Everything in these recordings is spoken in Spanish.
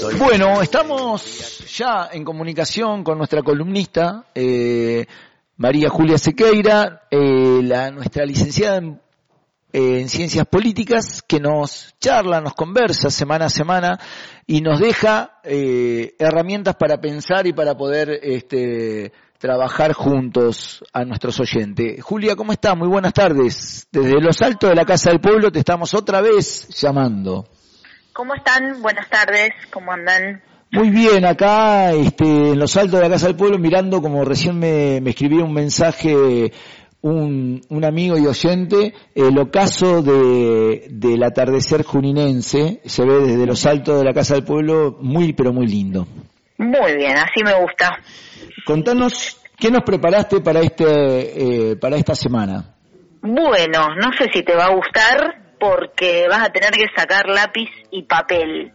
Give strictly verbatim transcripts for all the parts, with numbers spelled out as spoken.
Bueno, estamos ya en comunicación con nuestra columnista, eh, María Julia Sequeira, eh, la, nuestra licenciada en, eh, en Ciencias Políticas, que nos charla, nos conversa semana a semana y nos deja eh, herramientas para pensar y para poder este, trabajar juntos a nuestros oyentes. Julia, ¿cómo estás? Muy buenas tardes. Desde los altos de la Casa del Pueblo te estamos otra vez llamando. ¿Cómo están? Buenas tardes, ¿cómo andan? Muy bien, acá este, en los altos de la Casa del Pueblo, mirando como recién me, me escribía un mensaje un, un amigo y oyente, el ocaso de, del atardecer juninense, se ve desde los altos de la Casa del Pueblo, muy pero muy lindo. Muy bien, así me gusta. Contanos, ¿qué nos preparaste para este eh, para esta semana? Bueno, no sé si te va a gustar, porque vas a tener que sacar lápiz y papel.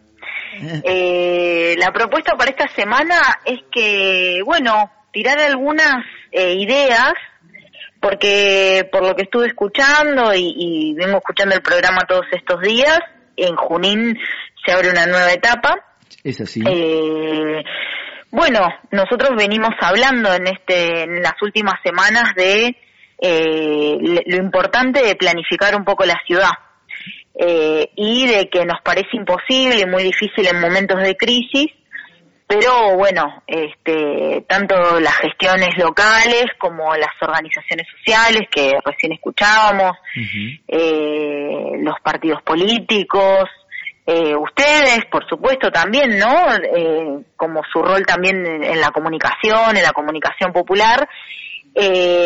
Eh, la propuesta para esta semana es que, bueno, tirar algunas eh, ideas, porque por lo que estuve escuchando y, y vengo escuchando el programa todos estos días, en Junín se abre una nueva etapa. Es así. Eh, bueno, nosotros venimos hablando en este en las últimas semanas de eh, lo importante de planificar un poco la ciudad. Eh, y de que nos parece imposible y muy difícil en momentos de crisis, pero bueno, este, tanto las gestiones locales como las organizaciones sociales que recién escuchábamos, uh-huh. eh, los partidos políticos, eh, ustedes, por supuesto, también, ¿no? Eh, como su rol también en, en la comunicación, en la comunicación popular, eh,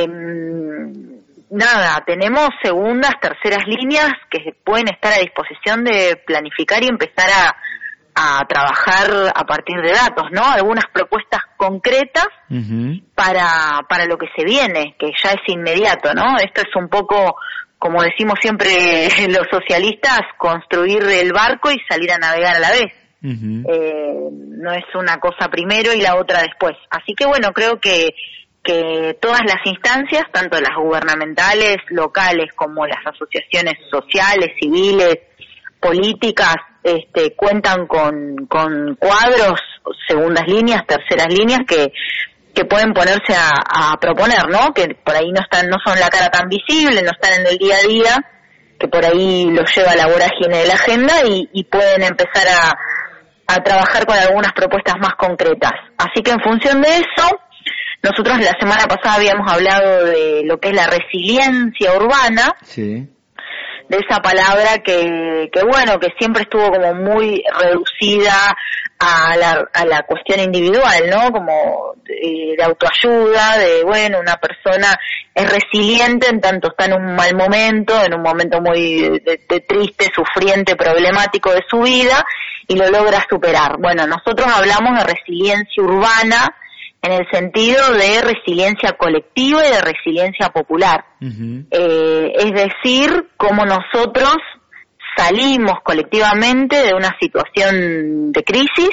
nada, tenemos segundas, terceras líneas que pueden estar a disposición de planificar y empezar a, a trabajar a partir de datos, ¿no? Algunas propuestas concretas uh-huh. para para lo que se viene, que ya es inmediato, ¿no? Esto es un poco, como decimos siempre los socialistas, construir el barco y salir a navegar a la vez. Uh-huh. Eh, no es una cosa primero y la otra después. Así que bueno, creo que que todas las instancias, tanto las gubernamentales, locales, como las asociaciones sociales, civiles, políticas, este, cuentan con, con cuadros, segundas líneas, terceras líneas, que, que pueden ponerse a, a proponer, ¿no? Que por ahí no están, no son la cara tan visible, no están en el día a día, que por ahí los lleva la vorágine de la agenda y, y pueden empezar a, a trabajar con algunas propuestas más concretas. Así que en función de eso, nosotros la semana pasada habíamos hablado de lo que es la resiliencia urbana, sí. de esa palabra que, que bueno, que siempre estuvo como muy reducida a la, a la cuestión individual, ¿no? Como de, de autoayuda, de bueno, una persona es resiliente en tanto está en un mal momento, en un momento muy de, de triste, sufriente, problemático de su vida, y lo logra superar. Bueno, nosotros hablamos de resiliencia urbana, en el sentido de resiliencia colectiva y de resiliencia popular. Uh-huh. Eh, es decir, cómo nosotros salimos colectivamente de una situación de crisis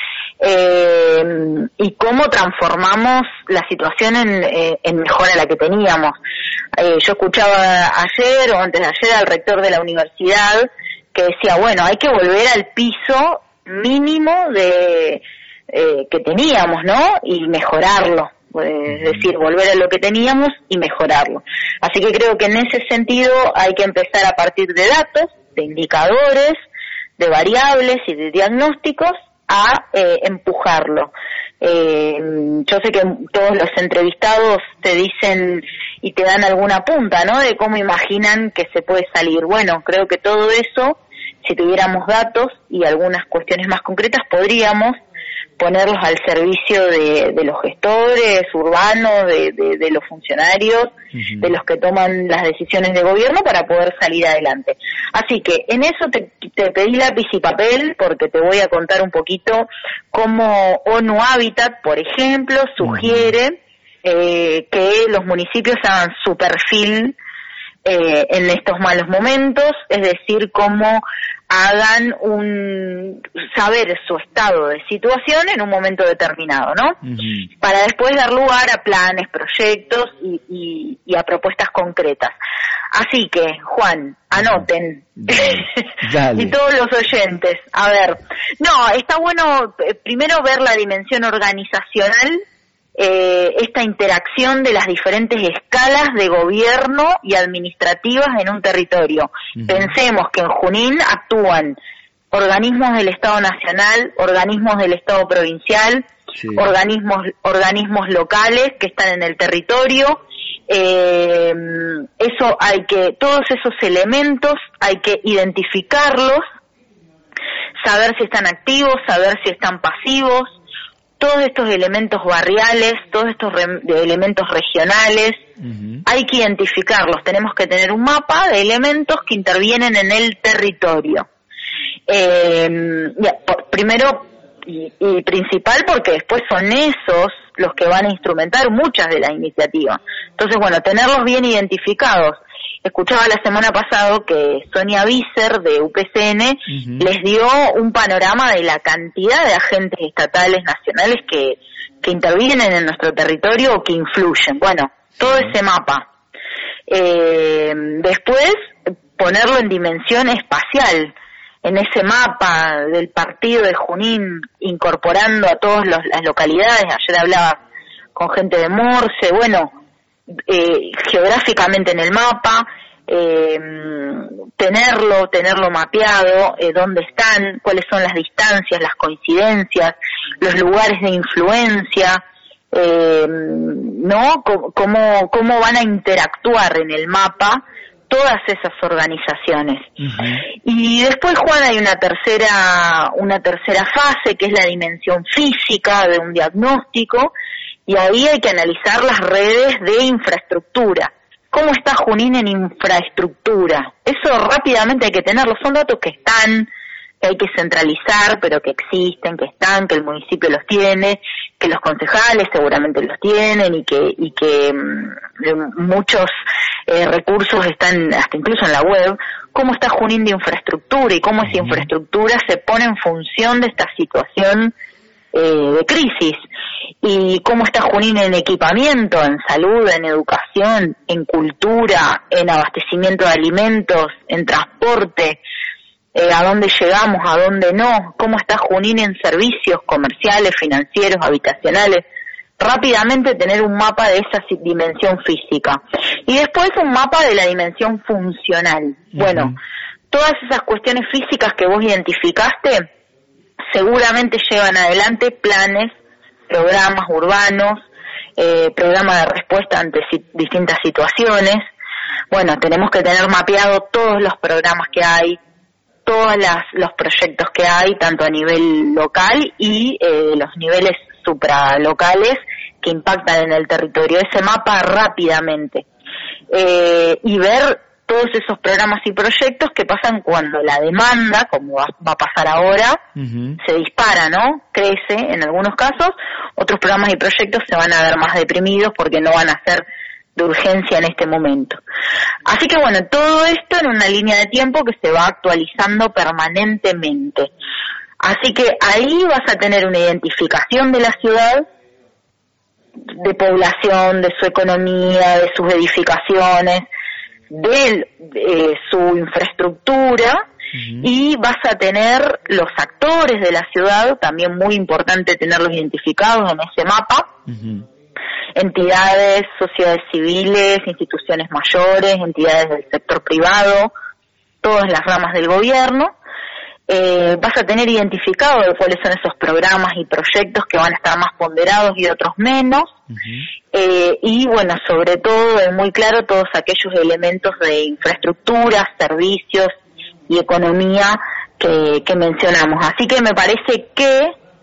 eh, y cómo transformamos la situación en, eh, en mejora a la que teníamos. Eh, yo escuchaba ayer o antes de ayer al rector de la universidad que decía, bueno, hay que volver al piso mínimo de Eh, que teníamos, ¿no? Y mejorarlo, es decir, volver a lo que teníamos y mejorarlo. Así que creo que en ese sentido hay que empezar a partir de datos, de indicadores, de variables y de diagnósticos a eh, empujarlo. Eh, yo sé que todos los entrevistados te dicen y te dan alguna punta, ¿no? De cómo imaginan que se puede salir. Bueno, creo que todo eso, si tuviéramos datos y algunas cuestiones más concretas, podríamos ponerlos al servicio de, de los gestores urbanos, de, de, de los funcionarios, uh-huh. de los que toman las decisiones de gobierno para poder salir adelante. Así que en eso te, te pedí lápiz y papel porque te voy a contar un poquito cómo ONU Habitat, por ejemplo, sugiere uh-huh. eh, que los municipios hagan su perfil eh, en estos malos momentos, es decir, cómo hagan un saber su estado de situación en un momento determinado, ¿no? Uh-huh. Para después dar lugar a planes, proyectos y, y, y a propuestas concretas. Así que, Juan, anoten. Dale, dale. Y todos los oyentes. A ver, no, está bueno eh, primero ver la dimensión organizacional, eh, esta interacción de las diferentes escalas de gobierno y administrativas en un territorio. Uh-huh. Pensemos que en Junín actúan organismos del Estado Nacional, organismos del Estado Provincial, sí. organismos, organismos locales que están en el territorio. Eh, eso hay que, todos esos elementos hay que identificarlos, saber si están activos, saber si están pasivos, todos estos elementos barriales, todos estos re, de elementos regionales, uh-huh. hay que identificarlos, tenemos que tener un mapa de elementos que intervienen en el territorio. Eh, ya, por, primero y, y principal porque después son esos los que van a instrumentar muchas de las iniciativas. Entonces, bueno, tenerlos bien identificados. Escuchaba la semana pasada que Sonia Vícer de U P C N uh-huh. les dio un panorama de la cantidad de agentes estatales nacionales que, que intervienen en nuestro territorio o que influyen. Bueno, todo uh-huh. ese mapa. Eh, después, ponerlo en dimensión espacial. En ese mapa del partido de Junín, incorporando a todas los, las localidades. Ayer hablaba con gente de Morse, bueno, eh, geográficamente en el mapa, eh, tenerlo, tenerlo mapeado, eh, dónde están, cuáles son las distancias, las coincidencias, los lugares de influencia, eh, ¿no? C- cómo, cómo van a interactuar en el mapa todas esas organizaciones. Uh-huh. Y después, Juan, hay una tercera, una tercera fase que es la dimensión física de un diagnóstico, y ahí hay que analizar las redes de infraestructura. ¿Cómo está Junín en infraestructura? Eso rápidamente hay que tenerlo, son datos que están, que hay que centralizar, pero que existen, que están, que el municipio los tiene, que los concejales seguramente los tienen y que, y que mm, muchos eh, recursos están hasta incluso en la web. ¿Cómo está Junín de infraestructura y cómo esa infraestructura se pone en función de esta situación eh, de crisis? Y cómo está Junín en equipamiento, en salud, en educación, en cultura, en abastecimiento de alimentos, en transporte. Eh, a dónde llegamos, a dónde no, cómo está Junín en servicios comerciales, financieros, habitacionales. Rápidamente tener un mapa de esa dimensión física. Y después un mapa de la dimensión funcional. Uh-huh. Bueno, todas esas cuestiones físicas que vos identificaste seguramente llevan adelante planes, programas urbanos, eh, programas de respuesta ante si- distintas situaciones. Bueno, tenemos que tener mapeado todos los programas que hay, todos las, los proyectos que hay, tanto a nivel local y eh, los niveles supralocales que impactan en el territorio. Ese mapa rápidamente. Eh, y ver todos esos programas y proyectos que pasan cuando la demanda, como va, va a pasar ahora, uh-huh. se dispara, ¿no? Crece en algunos casos. Otros programas y proyectos se van a ver más deprimidos porque no van a ser de urgencia en este momento. Así que bueno, todo esto en una línea de tiempo que se va actualizando permanentemente. Así que ahí vas a tener una identificación de la ciudad, de población, de su economía, de sus edificaciones, de eh, su infraestructura, uh-huh. y vas a tener los actores de la ciudad, también muy importante tenerlos identificados en ese mapa, uh-huh. entidades, sociedades civiles, instituciones mayores, entidades del sector privado, todas las ramas del gobierno. Eh, vas a tener identificado cuáles son esos programas y proyectos que van a estar más ponderados y otros menos. Uh-huh. Eh, y bueno, sobre todo, es muy claro todos aquellos elementos de infraestructura, servicios y economía que, que mencionamos. Así que me parece que,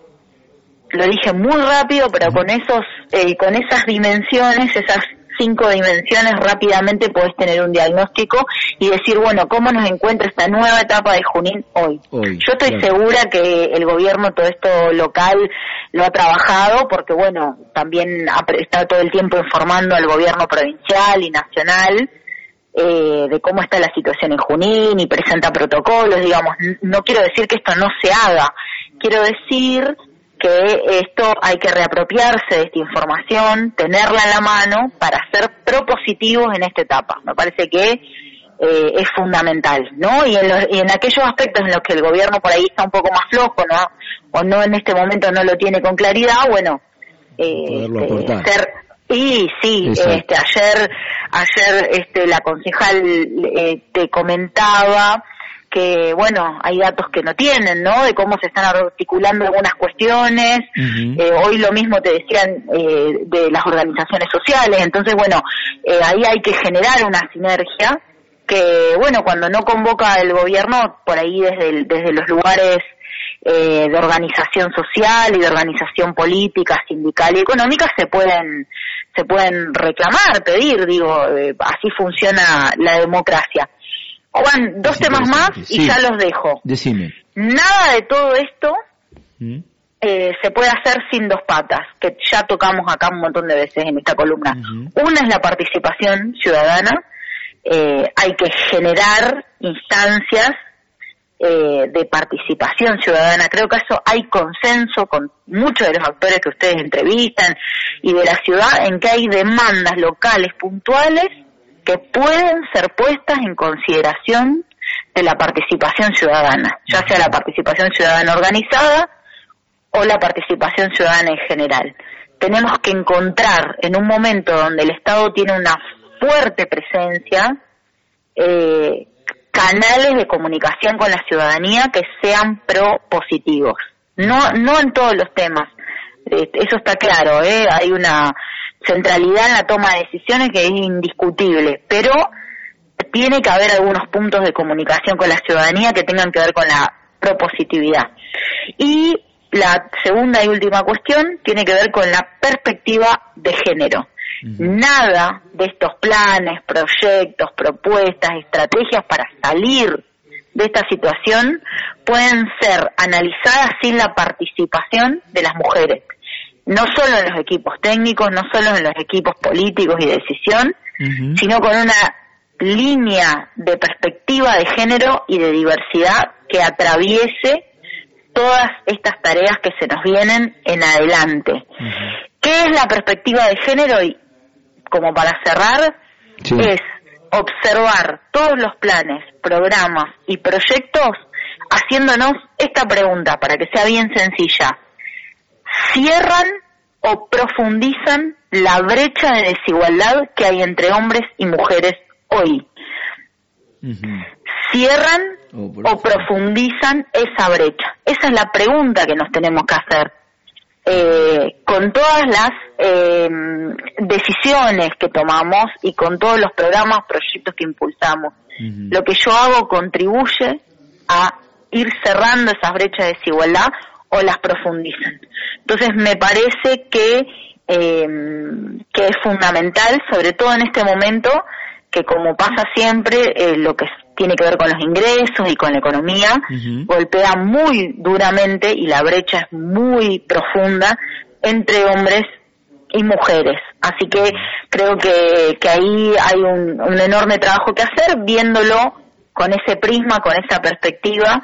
lo dije muy rápido, pero con esos, eh, con esas dimensiones, esas cinco dimensiones, rápidamente podés tener un diagnóstico y decir, bueno, ¿cómo nos encuentra esta nueva etapa de Junín hoy? hoy Yo estoy claro. segura que el gobierno, todo esto local, lo ha trabajado porque, bueno, también ha, está todo el tiempo informando al gobierno provincial y nacional eh, de cómo está la situación en Junín y presenta protocolos, digamos. No quiero decir que esto no se haga, quiero decir que esto hay que reapropiarse de esta información, tenerla en la mano para ser propositivos en esta etapa. Me parece que eh, es fundamental, ¿no? Y en, los, y en aquellos aspectos en los que el gobierno por ahí está un poco más flojo, ¿no? O no en este momento no lo tiene con claridad, bueno, eh, este, ser y sí, este, ayer ayer este la concejal eh, te comentaba que, bueno, hay datos que no tienen, ¿no?, de cómo se están articulando algunas cuestiones. Uh-huh. Eh, hoy lo mismo te decían eh, de las organizaciones sociales. Entonces, bueno, eh, ahí hay que generar una sinergia que, bueno, cuando no convoca el gobierno, por ahí desde, el, desde los lugares eh, de organización social y de organización política, sindical y económica, se pueden se pueden reclamar, pedir, digo, eh, así funciona la democracia. Juan, dos temas más y sí, ya los dejo. Decime. Nada de todo esto ¿Mm? eh, se puede hacer sin dos patas, que ya tocamos acá un montón de veces en esta columna. Uh-huh. Una es la participación ciudadana. Eh, hay que generar instancias eh, de participación ciudadana. Creo que eso hay consenso con muchos de los actores que ustedes entrevistan y de la ciudad en que hay demandas locales puntuales que pueden ser puestas en consideración de la participación ciudadana, ya sea la participación ciudadana organizada o la participación ciudadana en general. Tenemos que encontrar en un momento donde el Estado tiene una fuerte presencia, eh, canales de comunicación con la ciudadanía que sean propositivos. No, no en todos los temas, eh, eso está claro, ¿eh? Hay una centralidad en la toma de decisiones que es indiscutible, pero tiene que haber algunos puntos de comunicación con la ciudadanía que tengan que ver con la propositividad. Y la segunda y última cuestión tiene que ver con la perspectiva de género. Uh-huh. Nada de estos planes, proyectos, propuestas, estrategias para salir de esta situación pueden ser analizadas sin la participación de las mujeres. No solo en los equipos técnicos, no solo en los equipos políticos y de decisión, uh-huh. sino con una línea de perspectiva de género y de diversidad que atraviese todas estas tareas que se nos vienen en adelante. Uh-huh. ¿Qué es la perspectiva de género? Y como para cerrar, sí. es observar todos los planes, programas y proyectos haciéndonos esta pregunta para que sea bien sencilla. ¿Cierran o profundizan la brecha de desigualdad que hay entre hombres y mujeres hoy? Uh-huh. ¿Cierran oh, o profundizan esa brecha? Esa es la pregunta que nos tenemos que hacer. Eh, con todas las eh, decisiones que tomamos y con todos los programas, proyectos que impulsamos, uh-huh. lo que yo hago contribuye a ir cerrando esas brechas de desigualdad o las profundizan. Entonces me parece que eh, que es fundamental, sobre todo en este momento, que como pasa siempre, eh, lo que tiene que ver con los ingresos y con la economía, uh-huh. golpea muy duramente y la brecha es muy profunda entre hombres y mujeres. Así que creo que, que ahí hay un, un enorme trabajo que hacer, viéndolo con ese prisma, con esa perspectiva,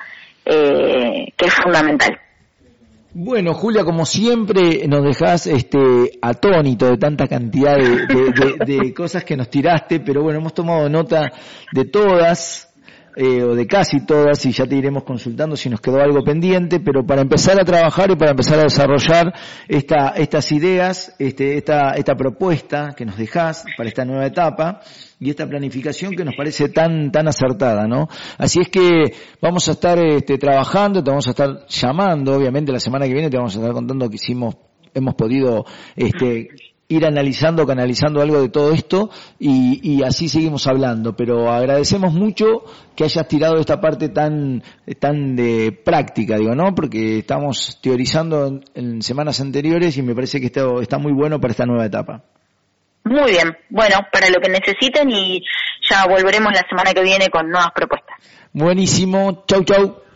eh, que es fundamental. Bueno, Julia, como siempre nos dejás este atónito de tanta cantidad de, de, de, de cosas que nos tiraste, pero bueno, hemos tomado nota de todas, eh, o de casi todas, y ya te iremos consultando si nos quedó algo pendiente, pero para empezar a trabajar y para empezar a desarrollar esta, estas ideas, este, esta, esta propuesta que nos dejás para esta nueva etapa, y esta planificación que nos parece tan tan acertada, ¿no? Así es que vamos a estar este, trabajando, te vamos a estar llamando, obviamente la semana que viene te vamos a estar contando que hicimos, hemos podido este ir analizando, canalizando algo de todo esto y, y así seguimos hablando, pero agradecemos mucho que hayas tirado esta parte tan tan de práctica, digo, ¿no? Porque estamos teorizando en, en semanas anteriores y me parece que esto está muy bueno para esta nueva etapa. Muy bien, bueno, para lo que necesiten y ya volveremos la semana que viene con nuevas propuestas. Buenísimo, chau chau.